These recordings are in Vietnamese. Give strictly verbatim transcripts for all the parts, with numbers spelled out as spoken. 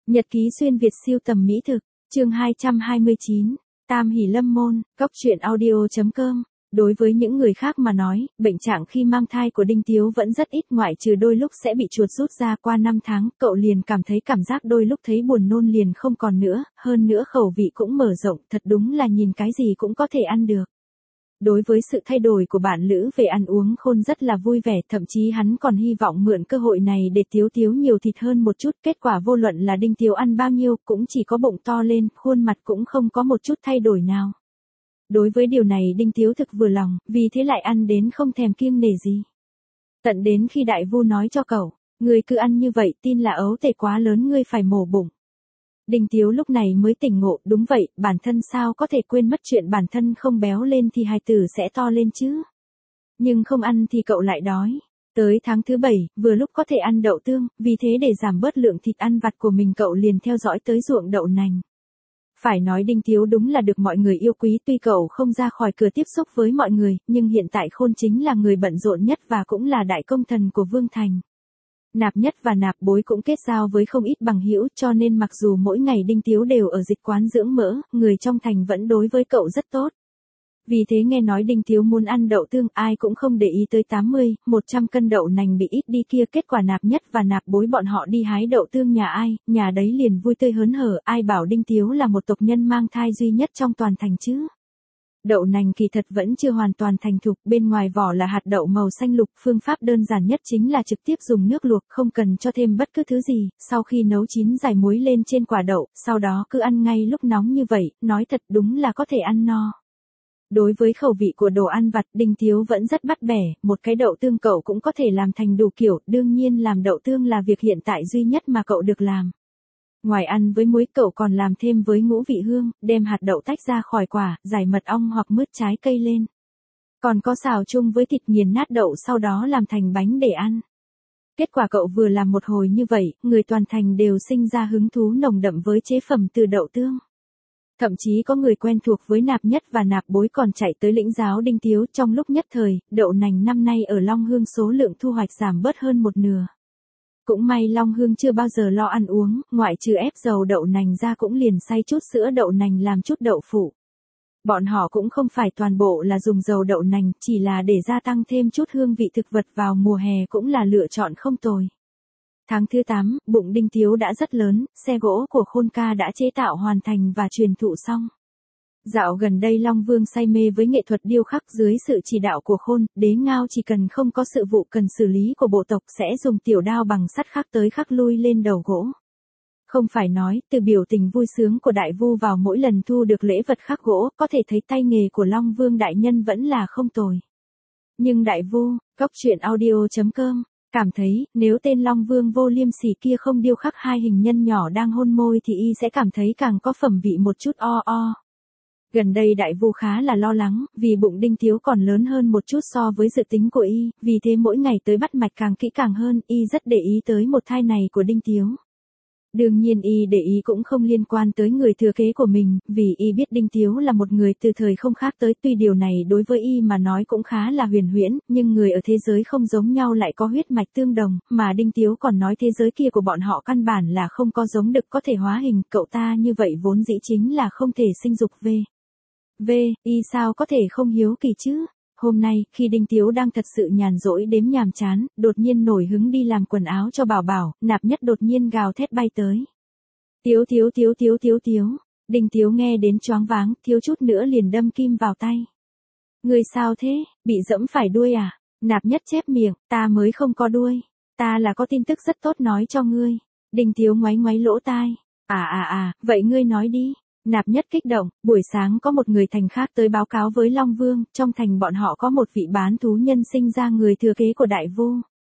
Nhật ký xuyên Việt siêu tầm mỹ thực, chương hai trăm hai mươi chín, Tam Hỷ Lâm Môn, Cóc truyện audio chấm com. Đối với những người khác mà nói, bệnh trạng khi mang thai của Đinh Tiếu vẫn rất ít, ngoại trừ đôi lúc sẽ bị chuột rút ra. Qua năm tháng, cậu liền cảm thấy cảm giác đôi lúc thấy buồn nôn liền không còn nữa, hơn nữa khẩu vị cũng mở rộng, thật đúng là nhìn cái gì cũng có thể ăn được. Đối với sự thay đổi của bạn Lữ về ăn uống, Khôn rất là vui vẻ, thậm chí hắn còn hy vọng mượn cơ hội này để Tiếu Tiếu nhiều thịt hơn một chút. Kết quả vô luận là Đinh Tiếu ăn bao nhiêu cũng chỉ có bụng to lên, khuôn mặt cũng không có một chút thay đổi nào. Đối với điều này Đinh Tiếu thực vừa lòng, vì thế lại ăn đến không thèm kiêng nể gì. Tận đến khi đại vu nói cho cậu, người cứ ăn như vậy tin là ấu tể quá lớn, ngươi phải mổ bụng. Đinh Tiếu lúc này mới tỉnh ngộ, đúng vậy, bản thân sao có thể quên mất chuyện bản thân không béo lên thì hài tử sẽ to lên chứ. Nhưng không ăn thì cậu lại đói. Tới tháng thứ bảy, vừa lúc có thể ăn đậu tương, vì thế để giảm bớt lượng thịt ăn vặt của mình cậu liền theo dõi tới ruộng đậu nành. Phải nói Đinh Tiếu đúng là được mọi người yêu quý, tuy cậu không ra khỏi cửa tiếp xúc với mọi người, nhưng hiện tại Khôn chính là người bận rộn nhất và cũng là đại công thần của Vương Thành. Nạp Nhất và Nạp Bối cũng kết giao với không ít bằng hữu, cho nên mặc dù mỗi ngày Đinh Tiếu đều ở dịch quán dưỡng mỡ, người trong thành vẫn đối với cậu rất tốt. Vì thế nghe nói Đinh Tiếu muốn ăn đậu tương, ai cũng không để ý tới tám mươi, một trăm cân đậu nành bị ít đi kia. Kết quả Nạp Nhất và Nạp Bối bọn họ đi hái đậu tương nhà ai, nhà đấy liền vui tươi hớn hở, ai bảo Đinh Tiếu là một tộc nhân mang thai duy nhất trong toàn thành chứ. Đậu nành kỳ thật vẫn chưa hoàn toàn thành thục, bên ngoài vỏ là hạt đậu màu xanh lục, phương pháp đơn giản nhất chính là trực tiếp dùng nước luộc, không cần cho thêm bất cứ thứ gì, sau khi nấu chín rải muối lên trên quả đậu, sau đó cứ ăn ngay lúc nóng như vậy, nói thật đúng là có thể ăn no. Đối với khẩu vị của đồ ăn vặt, Đinh Tiếu vẫn rất bắt bẻ, một cái đậu tương cậu cũng có thể làm thành đủ kiểu, đương nhiên làm đậu tương là việc hiện tại duy nhất mà cậu được làm. Ngoài ăn với muối cậu còn làm thêm với ngũ vị hương, đem hạt đậu tách ra khỏi quả, rải mật ong hoặc mứt trái cây lên. Còn có xào chung với thịt, nghiền nát đậu sau đó làm thành bánh để ăn. Kết quả cậu vừa làm một hồi như vậy, người toàn thành đều sinh ra hứng thú nồng đậm với chế phẩm từ đậu tương. Thậm chí có người quen thuộc với Nạp Nhất và Nạp Bối còn chạy tới lĩnh giáo Đinh Tiếu. Trong lúc nhất thời, đậu nành năm nay ở Long Hương số lượng thu hoạch giảm bớt hơn một nửa. Cũng may Long Hương chưa bao giờ lo ăn uống, ngoại trừ ép dầu đậu nành ra cũng liền xay chút sữa đậu nành làm chút đậu phụ. Bọn họ cũng không phải toàn bộ là dùng dầu đậu nành, chỉ là để gia tăng thêm chút hương vị thực vật vào mùa hè cũng là lựa chọn không tồi. Tháng thứ tám, bụng Đinh Tiếu đã rất lớn, xe gỗ của Khôn ca đã chế tạo hoàn thành và truyền thụ xong. Dạo gần đây Long Vương say mê với nghệ thuật điêu khắc, dưới sự chỉ đạo của Khôn, Đế Ngao chỉ cần không có sự vụ cần xử lý của bộ tộc sẽ dùng tiểu đao bằng sắt khắc tới khắc lui lên đầu gỗ. Không phải nói, từ biểu tình vui sướng của đại vu vào mỗi lần thu được lễ vật khắc gỗ, có thể thấy tay nghề của Long Vương đại nhân vẫn là không tồi. Nhưng đại vu, Cóc truyện audio chấm com, cảm thấy, nếu tên Long Vương vô liêm sỉ kia không điêu khắc hai hình nhân nhỏ đang hôn môi thì y sẽ cảm thấy càng có phẩm vị một chút o o. Gần đây đại vu khá là lo lắng, vì bụng Đinh Tiếu còn lớn hơn một chút so với dự tính của y, vì thế mỗi ngày tới bắt mạch càng kỹ càng hơn, y rất để ý tới một thai này của Đinh Tiếu. Đương nhiên y để ý cũng không liên quan tới người thừa kế của mình, vì y biết Đinh Tiếu là một người từ thời không khác tới, tuy điều này đối với y mà nói cũng khá là huyền huyễn, nhưng người ở thế giới không giống nhau lại có huyết mạch tương đồng, mà Đinh Tiếu còn nói thế giới kia của bọn họ căn bản là không có giống đực có thể hóa hình, cậu ta như vậy vốn dĩ chính là không thể sinh dục v. V, y sao có thể không hiếu kỳ chứ? Hôm nay, khi Đinh Tiếu đang thật sự nhàn rỗi đếm nhàm chán, đột nhiên nổi hứng đi làm quần áo cho Bảo Bảo, Nạp Nhất đột nhiên gào thét bay tới. Tiếu Tiếu Tiếu Tiếu Tiếu Tiếu, Đinh Tiếu nghe đến choáng váng, thiếu chút nữa liền đâm kim vào tay. Người sao thế, bị dẫm phải đuôi à? Nạp Nhất chép miệng, ta mới không có đuôi, ta là có tin tức rất tốt nói cho ngươi. Đinh Tiếu ngoáy ngoáy lỗ tai, à à à, vậy ngươi nói đi. Nạp Nhất kích động, buổi sáng có một người thành khác tới báo cáo với Long Vương, trong thành bọn họ có một vị bán thú nhân sinh ra người thừa kế của đại vu.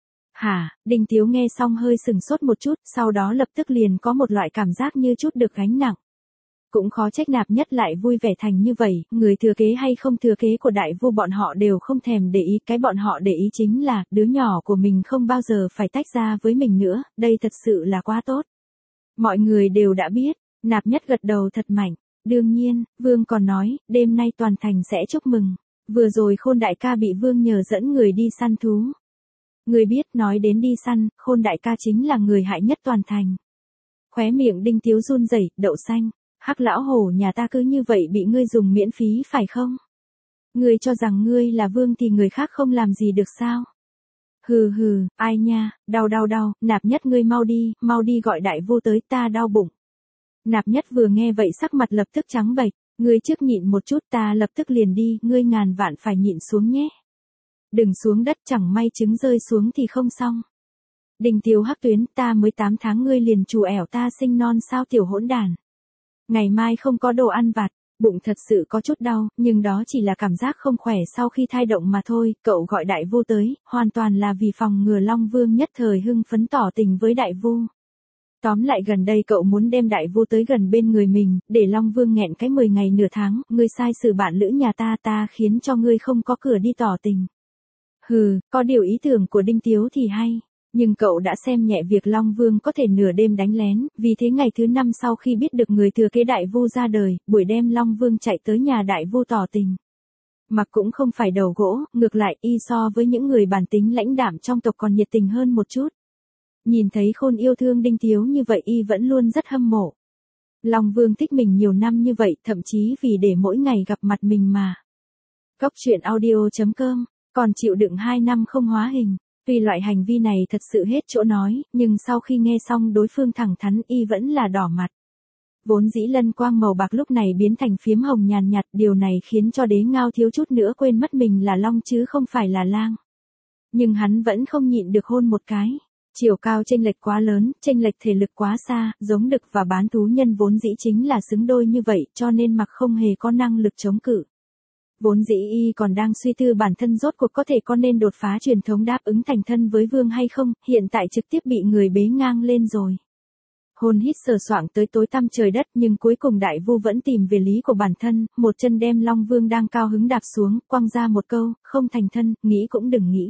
Hả, Đinh Tiếu nghe xong hơi sừng sốt một chút, sau đó lập tức liền có một loại cảm giác như chút được gánh nặng. Cũng khó trách Nạp Nhất lại vui vẻ thành như vậy, người thừa kế hay không thừa kế của đại vu bọn họ đều không thèm để ý, cái bọn họ để ý chính là, đứa nhỏ của mình không bao giờ phải tách ra với mình nữa, đây thật sự là quá tốt. Mọi người đều đã biết. Nạp Nhất gật đầu thật mạnh. Đương nhiên, Vương còn nói, đêm nay toàn thành sẽ chúc mừng. Vừa rồi Khôn đại ca bị Vương nhờ dẫn người đi săn thú. Người biết, nói đến đi săn, Khôn đại ca chính là người hại nhất toàn thành. Khóe miệng Đinh Tiếu run rẩy, đậu xanh, Hắc lão hổ nhà ta cứ như vậy bị ngươi dùng miễn phí phải không? Ngươi cho rằng ngươi là vương thì người khác không làm gì được sao? Hừ hừ, ai nha, đau đau đau, Nạp Nhất ngươi mau đi, mau đi gọi đại vu tới, ta đau bụng. Nạp Nhất vừa nghe vậy sắc mặt lập tức trắng bệch, ngươi trước nhịn một chút, ta lập tức liền đi, ngươi ngàn vạn phải nhịn xuống nhé. Đừng xuống đất, chẳng may trứng rơi xuống thì không xong. Đinh Tiếu Hắc Tuyến, ta mới tám tháng ngươi liền trù ẻo ta sinh non sao tiểu hỗn đản. Ngày mai không có đồ ăn vặt, bụng thật sự có chút đau, nhưng đó chỉ là cảm giác không khỏe sau khi thai động mà thôi, cậu gọi đại vu tới, hoàn toàn là vì phòng ngừa Long Vương nhất thời hưng phấn tỏ tình với đại vu. Tóm lại gần đây cậu muốn đem đại vu tới gần bên người mình, để Long Vương nghẹn cái mười ngày nửa tháng, ngươi sai xử bạn lữ nhà ta ta khiến cho ngươi không có cửa đi tỏ tình. Hừ, có điều ý tưởng của Đinh Tiếu thì hay. Nhưng cậu đã xem nhẹ việc Long Vương có thể nửa đêm đánh lén, vì thế ngày thứ năm sau khi biết được người thừa kế đại vu ra đời, buổi đêm Long Vương chạy tới nhà đại vu tỏ tình. Mặc cũng không phải đầu gỗ, ngược lại y so với những người bản tính lãnh đạm trong tộc còn nhiệt tình hơn một chút. Nhìn thấy Khôn yêu thương Đinh Tiếu như vậy y vẫn luôn rất hâm mộ. Long Vương thích mình nhiều năm như vậy, thậm chí vì để mỗi ngày gặp mặt mình mà. Cốc truyện audio chấm com, còn chịu đựng hai năm không hóa hình. Tuy loại hành vi này thật sự hết chỗ nói, nhưng sau khi nghe xong đối phương thẳng thắn y vẫn là đỏ mặt. Vốn dĩ lân quang màu bạc lúc này biến thành phiếm hồng nhàn nhạt, điều này khiến cho Đế Ngao thiếu chút nữa quên mất mình là long chứ không phải là lang. Nhưng hắn vẫn không nhịn được hôn một cái. Chiều cao chênh lệch quá lớn, chênh lệch thể lực quá xa, giống đực và bán thú nhân vốn dĩ chính là xứng đôi như vậy, cho nên mặc không hề có năng lực chống cự. Vốn dĩ y còn đang suy tư bản thân rốt cuộc có thể có nên đột phá truyền thống đáp ứng thành thân với vương hay không, hiện tại trực tiếp bị người bế ngang lên rồi. Hôn hít sờ soạng tới tối tăm trời đất, nhưng cuối cùng đại vu vẫn tìm về lý của bản thân, một chân đem Long Vương đang cao hứng đạp xuống, quăng ra một câu, không thành thân, nghĩ cũng đừng nghĩ.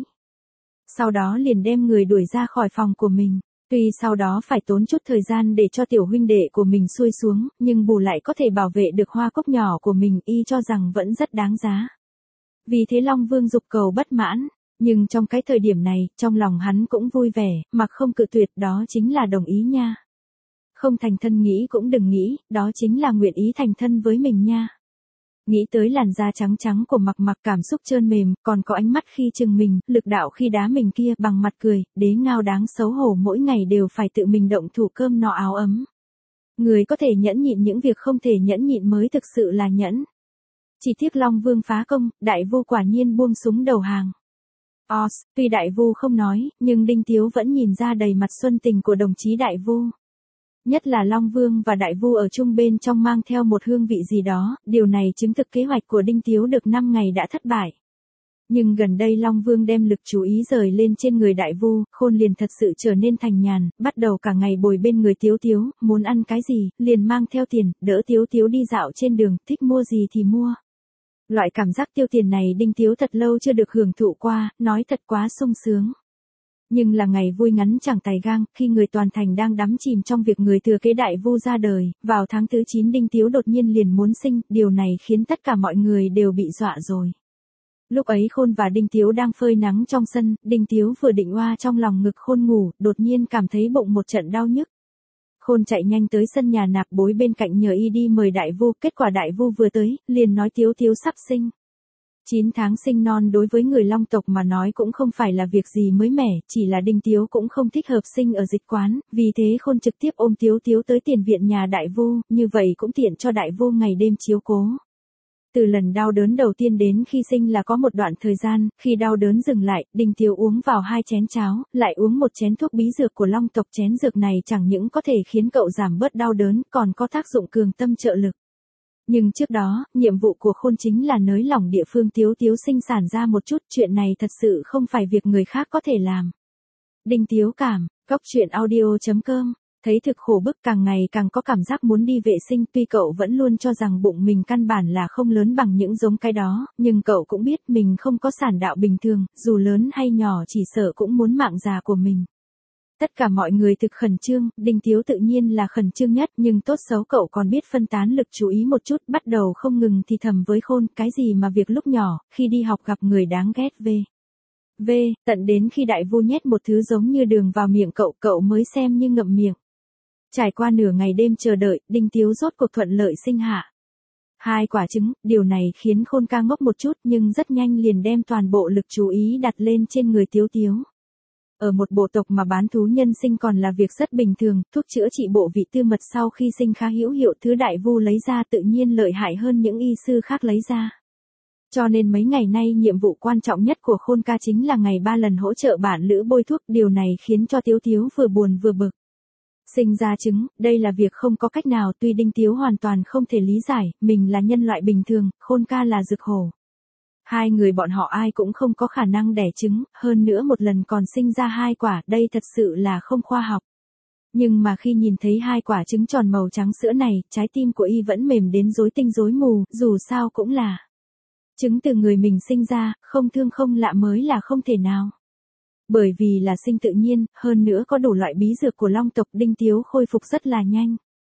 Sau đó liền đem người đuổi ra khỏi phòng của mình. Tuy sau đó phải tốn chút thời gian để cho tiểu huynh đệ của mình xuôi xuống, nhưng bù lại có thể bảo vệ được hoa cốc nhỏ của mình, y cho rằng vẫn rất đáng giá. Vì thế Long Vương dục cầu bất mãn, nhưng trong cái thời điểm này, trong lòng hắn cũng vui vẻ, mặc không cự tuyệt, đó chính là đồng ý nha. Không thành thân nghĩ cũng đừng nghĩ, đó chính là nguyện ý thành thân với mình nha. Nghĩ tới làn da trắng trắng của Mặc Mặc, cảm xúc trơn mềm, còn có ánh mắt khi chừng mình, lực đạo khi đá mình kia, bằng mặt cười, Đế Ngao đáng xấu hổ mỗi ngày đều phải tự mình động thủ cơm no áo ấm. Người có thể nhẫn nhịn những việc không thể nhẫn nhịn mới thực sự là nhẫn. Chỉ tiếc Long Vương phá công, đại vu quả nhiên buông súng đầu hàng. Os, tuy đại vu không nói, nhưng Đinh Tiếu vẫn nhìn ra đầy mặt xuân tình của đồng chí đại vu. Nhất là Long Vương và đại vu ở chung bên trong mang theo một hương vị gì đó, điều này chứng thực kế hoạch của Đinh Tiếu được năm ngày đã thất bại. Nhưng gần đây Long Vương đem lực chú ý rời lên trên người đại vu, Khôn liền thật sự trở nên thành nhàn, bắt đầu cả ngày bồi bên người Tiếu Tiếu, muốn ăn cái gì, liền mang theo tiền, đỡ Tiếu Tiếu đi dạo trên đường, thích mua gì thì mua. Loại cảm giác tiêu tiền này Đinh Tiếu thật lâu chưa được hưởng thụ qua, nói thật quá sung sướng. Nhưng là ngày vui ngắn chẳng tài gang, khi người toàn thành đang đắm chìm trong việc người thừa kế đại vu ra đời, vào tháng thứ chín Đinh Tiếu đột nhiên liền muốn sinh, điều này khiến tất cả mọi người đều bị dọa rồi. Lúc ấy Khôn và Đinh Tiếu đang phơi nắng trong sân, Đinh Tiếu vừa định oa trong lòng ngực Khôn ngủ, đột nhiên cảm thấy bụng một trận đau nhức. Khôn chạy nhanh tới sân nhà Nạp Bối bên cạnh nhờ y đi mời đại vu, kết quả đại vu vừa tới, liền nói Tiếu Tiếu sắp sinh. chín tháng sinh non đối với người Long tộc mà nói cũng không phải là việc gì mới mẻ, chỉ là Đinh Tiếu cũng không thích hợp sinh ở dịch quán, vì thế Khôn trực tiếp ôm Tiếu Tiếu tới tiền viện nhà đại vu, như vậy cũng tiện cho đại vu ngày đêm chiếu cố. Từ lần đau đớn đầu tiên đến khi sinh là có một đoạn thời gian, khi đau đớn dừng lại, Đinh Tiếu uống vào hai chén cháo, lại uống một chén thuốc bí dược của Long tộc, chén dược này chẳng những có thể khiến cậu giảm bớt đau đớn, còn có tác dụng cường tâm trợ lực. Nhưng trước đó, nhiệm vụ của Khôn chính là nới lỏng địa phương Tiếu Tiếu sinh sản ra một chút, chuyện này thật sự không phải việc người khác có thể làm. Đinh Tiếu cảm, cốc truyện audio chấm com, thấy thực khổ bức càng ngày càng có cảm giác muốn đi vệ sinh, tuy cậu vẫn luôn cho rằng bụng mình căn bản là không lớn bằng những giống cái đó, nhưng cậu cũng biết mình không có sản đạo bình thường, dù lớn hay nhỏ chỉ sợ cũng muốn mạng già của mình. Tất cả mọi người thực khẩn trương, Đinh Tiếu tự nhiên là khẩn trương nhất, nhưng tốt xấu cậu còn biết phân tán lực chú ý một chút, bắt đầu không ngừng thì thầm với Khôn, cái gì mà việc lúc nhỏ, khi đi học gặp người đáng ghét về. V, tận đến khi đại vu nhét một thứ giống như đường vào miệng cậu, cậu mới xem như ngậm miệng. Trải qua nửa ngày đêm chờ đợi, Đinh Tiếu rốt cuộc thuận lợi sinh hạ hai quả trứng, điều này khiến Khôn ca ngốc một chút nhưng rất nhanh liền đem toàn bộ lực chú ý đặt lên trên người Tiếu Tiếu. Ở một bộ tộc mà bán thú nhân sinh còn là việc rất bình thường, thuốc chữa trị bộ vị tư mật sau khi sinh khá hữu hiệu, thứ đại vu lấy ra tự nhiên lợi hại hơn những y sư khác lấy ra. Cho nên mấy ngày nay nhiệm vụ quan trọng nhất của Khôn ca chính là ngày ba lần hỗ trợ bạn lữ bôi thuốc, điều này khiến cho Tiếu Tiếu vừa buồn vừa bực. Sinh ra trứng, đây là việc không có cách nào, tuy Đinh Tiếu hoàn toàn không thể lý giải, mình là nhân loại bình thường, Khôn ca là dược hổ. Hai người bọn họ ai cũng không có khả năng đẻ trứng, hơn nữa một lần còn sinh ra hai quả, đây thật sự là không khoa học. Nhưng mà khi nhìn thấy hai quả trứng tròn màu trắng sữa này, trái tim của y vẫn mềm đến rối tinh rối mù, dù sao cũng là trứng từ người mình sinh ra, không thương không lạ mới là không thể nào. Bởi vì là sinh tự nhiên, hơn nữa có đủ loại bí dược của long tộc, Đinh Tiếu khôi phục rất là nhanh.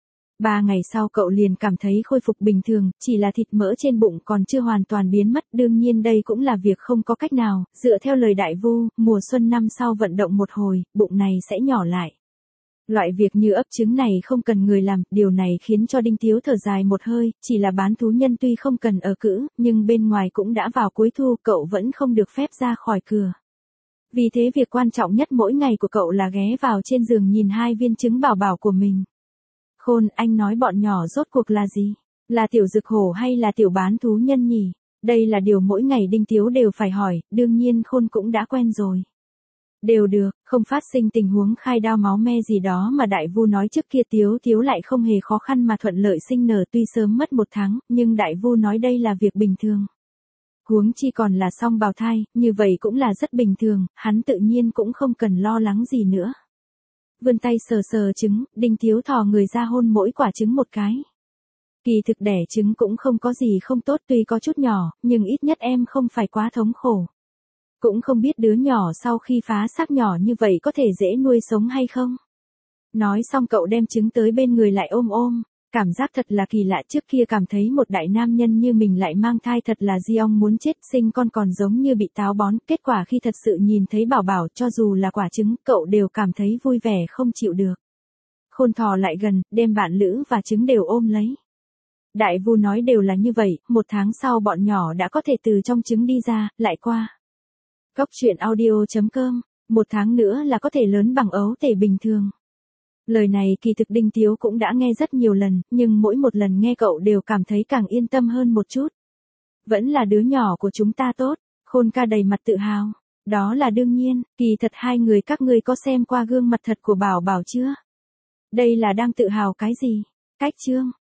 Ba ngày sau cậu liền cảm thấy khôi phục bình thường, chỉ là thịt mỡ trên bụng còn chưa hoàn toàn biến mất, đương nhiên đây cũng là việc không có cách nào, dựa theo lời đại vu, mùa xuân năm sau vận động một hồi, bụng này sẽ nhỏ lại. Loại việc như ấp trứng này không cần người làm, điều này khiến cho Đinh Tiếu thở dài một hơi, chỉ là bán thú nhân tuy không cần ở cữ, nhưng bên ngoài cũng đã vào cuối thu, cậu vẫn không được phép ra khỏi cửa. Vì thế việc quan trọng nhất mỗi ngày của cậu là ghé vào trên giường nhìn hai viên trứng bảo bảo của mình. Khôn, anh nói bọn nhỏ rốt cuộc là gì? Là tiểu dược hổ hay là tiểu bán thú nhân nhỉ? Đây là điều mỗi ngày Đinh Tiếu đều phải hỏi, đương nhiên Khôn cũng đã quen rồi. Đều được, không phát sinh tình huống khai đao máu me gì đó mà đại vu nói trước kia, Tiếu Tiếu lại không hề khó khăn mà thuận lợi sinh nở, tuy sớm mất một tháng, nhưng đại vu nói đây là việc bình thường. Huống chi còn là song bào thai, như vậy cũng là rất bình thường, hắn tự nhiên cũng không cần lo lắng gì nữa. Vươn tay sờ sờ trứng, Đinh Tiếu thò người ra hôn mỗi quả trứng một cái. Kỳ thực đẻ trứng cũng không có gì không tốt, tuy có chút nhỏ, nhưng ít nhất em không phải quá thống khổ. Cũng không biết đứa nhỏ sau khi phá xác nhỏ như vậy có thể dễ nuôi sống hay không. Nói xong cậu đem trứng tới bên người lại ôm ôm. Cảm giác thật là kỳ lạ, trước kia cảm thấy một đại nam nhân như mình lại mang thai thật là di ong muốn chết, sinh con còn giống như bị táo bón, kết quả khi thật sự nhìn thấy bảo bảo cho dù là quả trứng, cậu đều cảm thấy vui vẻ không chịu được. Khôn thò lại gần, đem bạn lữ và trứng đều ôm lấy. Đại vu nói đều là như vậy, một tháng sau bọn nhỏ đã có thể từ trong trứng đi ra, lại qua. Cóc truyện audio chấm com, một tháng nữa là có thể lớn bằng ấu tể bình thường. Lời này kỳ thực Đinh Tiếu cũng đã nghe rất nhiều lần, nhưng mỗi một lần nghe cậu đều cảm thấy càng yên tâm hơn một chút. Vẫn là đứa nhỏ của chúng ta tốt, Khôn ca đầy mặt tự hào. Đó là đương nhiên, kỳ thật hai người các ngươi có xem qua gương mặt thật của Bảo Bảo chưa? Đây là đang tự hào cái gì? Cách chương.